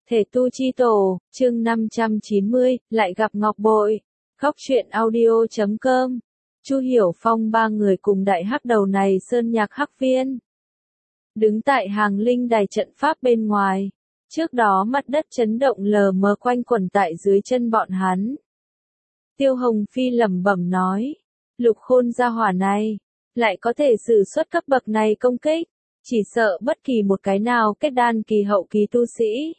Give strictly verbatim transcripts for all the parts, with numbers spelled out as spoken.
Thể tu chi tổ, chương năm trăm chín mươi, lại gặp ngọc bội. Góc truyện audio chấm com. Chu Hiểu Phong ba người cùng đại hắc đầu này sơn nhạc hắc viên. Đứng tại hàng linh đài trận pháp bên ngoài. Trước đó mặt đất chấn động lờ mờ quanh quẩn tại dưới chân bọn hắn. Tiêu Hồng Phi lẩm bẩm nói. Lục Khôn gia hỏa này. Lại có thể sử xuất cấp bậc này công kích. Chỉ sợ bất kỳ một cái nào kết đan kỳ hậu kỳ tu sĩ.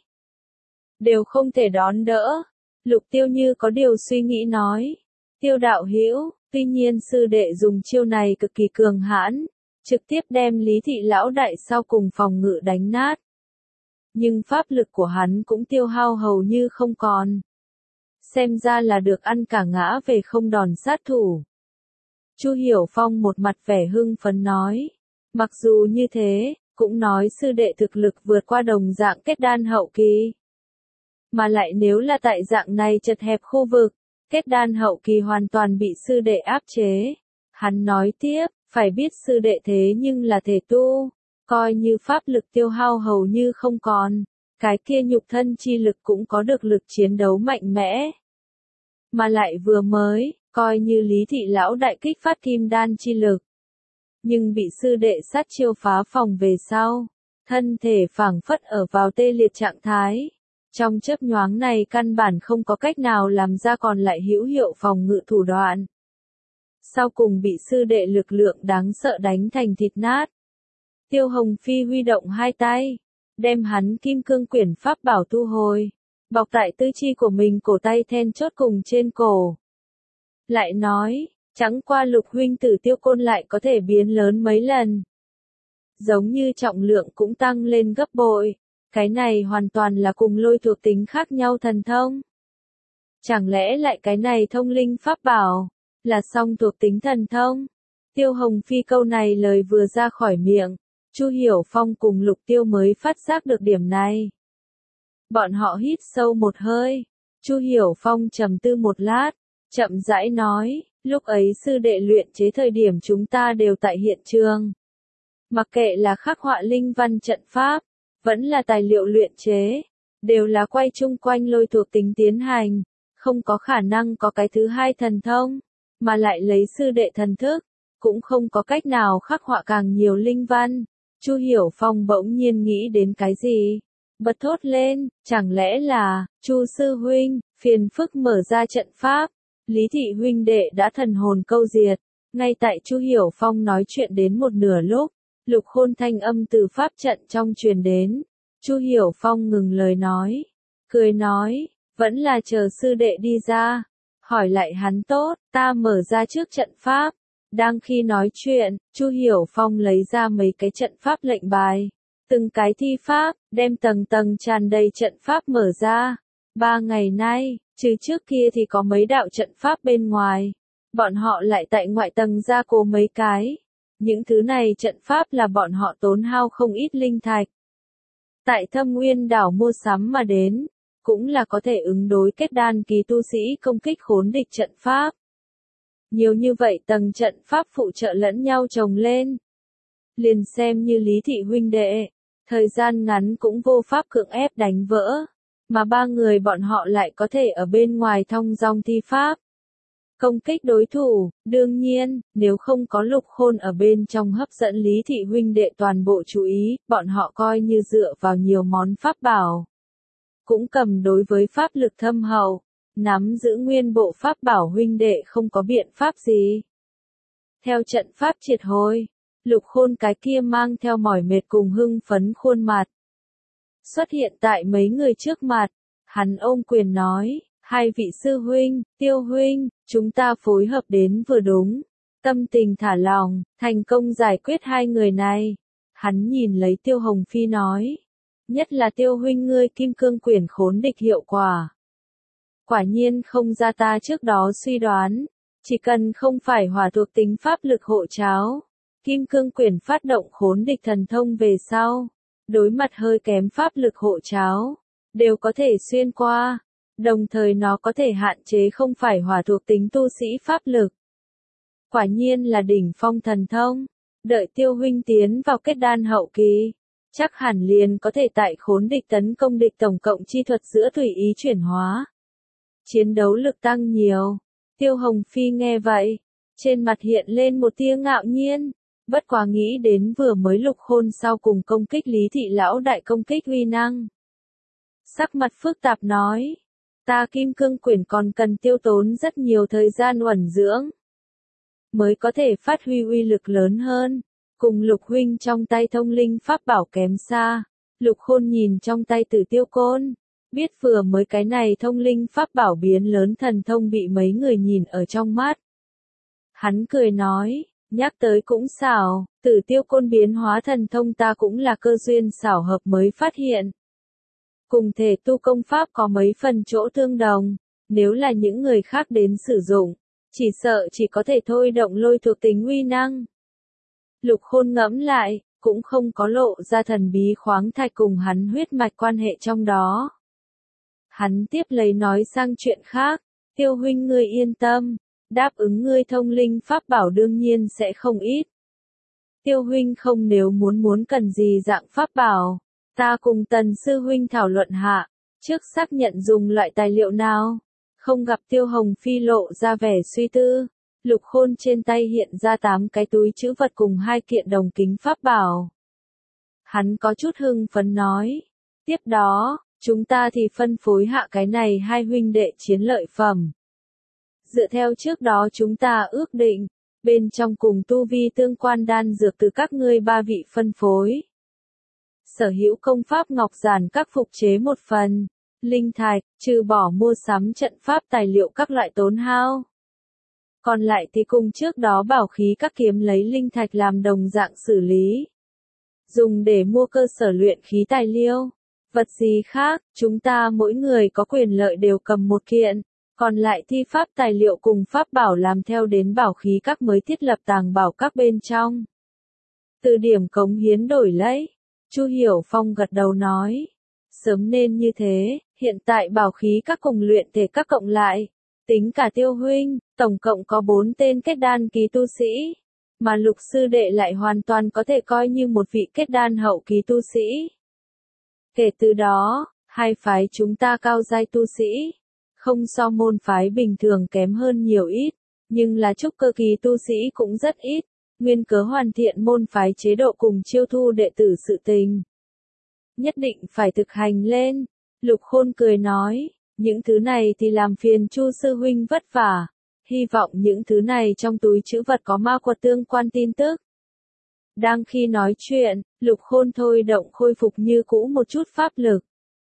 Đều không thể đón đỡ. Lục Tiêu như có điều suy nghĩ nói. Tiêu đạo hữu, tuy nhiên sư đệ dùng chiêu này cực kỳ cường hãn. Trực tiếp đem Lý Thị lão đại sau cùng phòng ngự đánh nát. Nhưng pháp lực của hắn cũng tiêu hao hầu như không còn. Xem ra là được ăn cả ngã về không đòn sát thủ. Chu Hiểu Phong một mặt vẻ hưng phấn nói. Mặc dù như thế, cũng nói sư đệ thực lực vượt qua đồng dạng kết đan hậu kỳ. Mà lại nếu là tại dạng này chật hẹp khu vực, kết đan hậu kỳ hoàn toàn bị sư đệ áp chế. Hắn nói tiếp, phải biết sư đệ thế nhưng là thể tu, coi như pháp lực tiêu hao hầu như không còn, cái kia nhục thân chi lực cũng có được lực chiến đấu mạnh mẽ. Mà lại vừa mới, coi như Lý Thị lão đại kích phát kim đan chi lực. Nhưng bị sư đệ sát chiêu phá phòng về sau, thân thể phảng phất ở vào tê liệt trạng thái. Trong chớp nhoáng này căn bản không có cách nào làm ra còn lại hữu hiệu phòng ngự thủ đoạn. Sau cùng bị sư đệ lực lượng đáng sợ đánh thành thịt nát. Tiêu Hồng Phi huy động hai tay, đem hắn kim cương quyển pháp bảo thu hồi, bọc tại tư chi của mình cổ tay then chốt cùng trên cổ. Lại nói, chẳng qua Lục huynh tử Tiêu Côn lại có thể biến lớn mấy lần. Giống như trọng lượng cũng tăng lên gấp bội. Cái này hoàn toàn là cùng lôi thuộc tính khác nhau thần thông. Chẳng lẽ lại cái này thông linh pháp bảo, là song thuộc tính thần thông? Tiêu Hồng Phi câu này lời vừa ra khỏi miệng, Chu Hiểu Phong cùng Lục Tiêu mới phát giác được điểm này. Bọn họ hít sâu một hơi, Chu Hiểu Phong trầm tư một lát, chậm rãi nói, lúc ấy sư đệ luyện chế thời điểm chúng ta đều tại hiện trường. Mặc kệ là khắc họa linh văn trận pháp, vẫn là tài liệu luyện chế, đều là quay chung quanh lôi thuộc tính tiến hành, không có khả năng có cái thứ hai thần thông, mà lại lấy sư đệ thần thức, cũng không có cách nào khắc họa càng nhiều linh văn. Chu Hiểu Phong bỗng nhiên nghĩ đến cái gì, bật thốt lên, chẳng lẽ là, Chu sư huynh, phiền phức mở ra trận pháp, Lý Thị huynh đệ đã thần hồn câu diệt. Ngay tại Chu Hiểu Phong nói chuyện đến một nửa lúc, Lục Khôn thanh âm từ pháp trận trong truyền đến. Chu Hiểu Phong ngừng lời nói, cười nói, vẫn là chờ sư đệ đi ra, hỏi lại hắn tốt, ta mở ra trước trận pháp. Đang khi nói chuyện, Chu Hiểu Phong lấy ra mấy cái trận pháp lệnh bài, từng cái thi pháp, đem tầng tầng tràn đầy trận pháp mở ra. Ba ngày nay, trừ trước kia thì có mấy đạo trận pháp bên ngoài, bọn họ lại tại ngoại tầng gia cố mấy cái. Những thứ này trận pháp là bọn họ tốn hao không ít linh thạch. Tại Thâm Nguyên đảo mua sắm mà đến, cũng là có thể ứng đối kết đan kỳ tu sĩ công kích khốn địch trận pháp. Nhiều như vậy tầng trận pháp phụ trợ lẫn nhau chồng lên. Liền xem như Lý Thị huynh đệ, thời gian ngắn cũng vô pháp cưỡng ép đánh vỡ, mà ba người bọn họ lại có thể ở bên ngoài thong dong thi pháp. Công kích đối thủ, đương nhiên, nếu không có Lục Khôn ở bên trong hấp dẫn Lý Thị huynh đệ toàn bộ chú ý, bọn họ coi như dựa vào nhiều món pháp bảo. Cũng cầm đối với pháp lực thâm hậu, nắm giữ nguyên bộ pháp bảo huynh đệ không có biện pháp gì. Theo trận pháp triệt hồi, Lục Khôn cái kia mang theo mỏi mệt cùng hưng phấn khuôn mặt. Xuất hiện tại mấy người trước mặt, hắn ôm quyền nói. Hai vị sư huynh, Tiêu huynh, chúng ta phối hợp đến vừa đúng. Tâm tình thả lòng, thành công giải quyết hai người này. Hắn nhìn lấy Tiêu Hồng Phi nói. Nhất là Tiêu huynh ngươi kim cương quyển khốn địch hiệu quả. Quả nhiên không ra ta trước đó suy đoán. Chỉ cần không phải hỏa thuộc tính pháp lực hộ cháo. Kim cương quyển phát động khốn địch thần thông về sau. Đối mặt hơi kém pháp lực hộ cháo. Đều có thể xuyên qua. Đồng thời nó có thể hạn chế không phải hỏa thuộc tính tu sĩ pháp lực. Quả nhiên là đỉnh phong thần thông. Đợi Tiêu huynh tiến vào kết đan hậu kỳ, chắc hẳn liền có thể tại khốn địch tấn công địch tổng cộng chi thuật giữa tùy ý chuyển hóa. Chiến đấu lực tăng nhiều. Tiêu Hồng Phi nghe vậy, trên mặt hiện lên một tia ngạo nhiên, bất quá nghĩ đến vừa mới Lục Khôn sau cùng công kích Lý Thị Lão đại công kích uy năng. Sắc mặt phức tạp nói, ta Kim Cương Quyển còn cần tiêu tốn rất nhiều thời gian uẩn dưỡng, mới có thể phát huy uy lực lớn hơn, cùng Lục huynh trong tay thông linh pháp bảo kém xa. Lục Khôn nhìn trong tay Tử Tiêu Côn, biết vừa mới cái này thông linh pháp bảo biến lớn thần thông bị mấy người nhìn ở trong mắt. Hắn cười nói, nhắc tới cũng xảo, Tử Tiêu Côn biến hóa thần thông ta cũng là cơ duyên xảo hợp mới phát hiện. Cùng thể tu công pháp có mấy phần chỗ tương đồng, nếu là những người khác đến sử dụng, chỉ sợ chỉ có thể thôi động lôi thuộc tính uy năng. Lục Khôn ngẫm lại, cũng không có lộ ra thần bí khoáng thạch cùng hắn huyết mạch quan hệ trong đó. Hắn tiếp lấy nói sang chuyện khác, Tiêu huynh ngươi yên tâm, đáp ứng ngươi thông linh pháp bảo đương nhiên sẽ không ít. Tiêu huynh không nếu muốn muốn cần gì dạng pháp bảo, ta cùng Tần sư huynh thảo luận hạ, trước xác nhận dùng loại tài liệu nào. Không gặp Tiêu Hồng Phi lộ ra vẻ suy tư, Lục Khôn trên tay hiện ra tám cái túi trữ vật cùng hai kiện đồng kính pháp bảo. Hắn có chút hưng phấn nói, tiếp đó, chúng ta thì phân phối hạ cái này hai huynh đệ chiến lợi phẩm. Dựa theo trước đó chúng ta ước định, bên trong cùng tu vi tương quan đan dược từ các ngươi ba vị phân phối. Sở hữu công pháp ngọc giản các phục chế một phần, linh thạch, trừ bỏ mua sắm trận pháp tài liệu các loại tốn hao. Còn lại thì cùng trước đó bảo khí các kiếm lấy linh thạch làm đồng dạng xử lý. Dùng để mua cơ sở luyện khí tài liệu. Vật gì khác, chúng ta mỗi người có quyền lợi đều cầm một kiện, còn lại thi pháp tài liệu cùng pháp bảo làm theo đến bảo khí các mới thiết lập tàng bảo các bên trong. Từ điểm cống hiến đổi lấy, Chu Hiểu Phong gật đầu nói, sớm nên như thế, hiện tại bảo khí các cùng luyện thể các cộng lại, tính cả Tiêu huynh, tổng cộng có bốn tên kết đan kỳ tu sĩ, mà Lục sư đệ lại hoàn toàn có thể coi như một vị kết đan hậu kỳ tu sĩ. Kể từ đó, hai phái chúng ta cao giai tu sĩ, không so môn phái bình thường kém hơn nhiều ít, nhưng là trúc cơ kỳ tu sĩ cũng rất ít, nguyên cớ hoàn thiện môn phái chế độ cùng chiêu thu đệ tử sự tình. Nhất định phải thực hành lên, Lục Khôn cười nói, những thứ này thì làm phiền Chu sư huynh vất vả, hy vọng những thứ này trong túi trữ vật có ma quật tương quan tin tức. Đang khi nói chuyện, Lục Khôn thôi động khôi phục như cũ một chút pháp lực.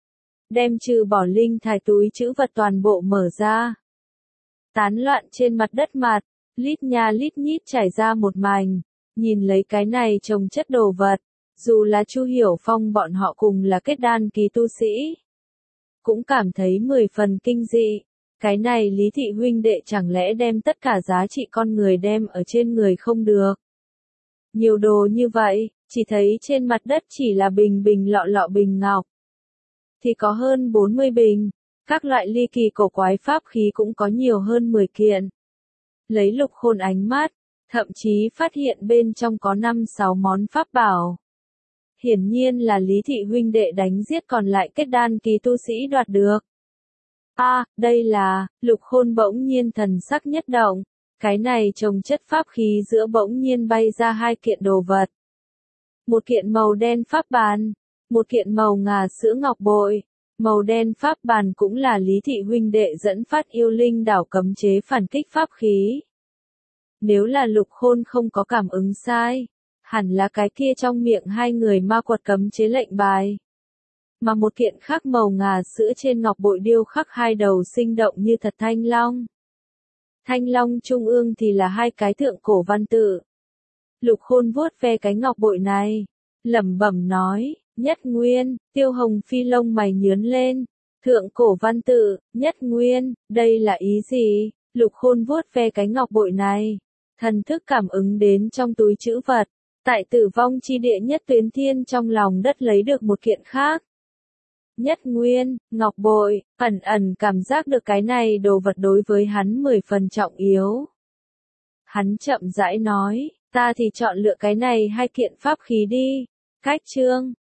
Đem trừ bỏ linh thải túi trữ vật toàn bộ mở ra. Tán loạn trên mặt đất mặt, lít nha lít nhít trải ra một mảnh, nhìn lấy cái này trồng chất đồ vật, dù là Chu Hiểu Phong bọn họ cùng là kết đan kỳ tu sĩ. Cũng cảm thấy mười phần kinh dị, cái này Lý Thị huynh đệ chẳng lẽ đem tất cả giá trị con người đem ở trên người không được. Nhiều đồ như vậy, chỉ thấy trên mặt đất chỉ là bình bình lọ lọ bình ngọc. Thì có hơn bốn mươi bình, các loại ly kỳ cổ quái pháp khí cũng có nhiều hơn mười kiện. Lấy Lục Khôn ánh mắt, thậm chí phát hiện bên trong có năm sáu món pháp bảo. Hiển nhiên là Lý Thị huynh đệ đánh giết còn lại kết đan kỳ tu sĩ đoạt được. A, à, đây là, Lục Khôn bỗng nhiên thần sắc nhất động, cái này trồng chất pháp khí giữa bỗng nhiên bay ra hai kiện đồ vật. Một kiện màu đen pháp bàn, một kiện màu ngà sữa ngọc bội, màu đen pháp bàn cũng là Lý Thị huynh đệ dẫn phát yêu linh đảo cấm chế phản kích pháp khí. Nếu là Lục Khôn không có cảm ứng sai, hẳn là cái kia trong miệng hai người ma quật cấm chế lệnh bài. Mà một kiện khác màu ngà sữa trên ngọc bội điêu khắc hai đầu sinh động như thật thanh long. Thanh long trung ương thì là hai cái thượng cổ văn tự. Lục Khôn vuốt ve cái ngọc bội này, lẩm bẩm nói, Nhất Nguyên. Tiêu Hồng Phi lông mày nhướng lên, thượng cổ văn tự, Nhất Nguyên, đây là ý gì? Lục Khôn vuốt ve cái ngọc bội này, thần thức cảm ứng đến trong túi trữ vật, tại tử vong chi địa Nhất Tuyến Thiên trong lòng đất lấy được một kiện khác. Nhất Nguyên, ngọc bội, ẩn ẩn cảm giác được cái này đồ vật đối với hắn mười phần trọng yếu. Hắn chậm rãi nói, ta thì chọn lựa cái này hai kiện pháp khí đi. Cách chương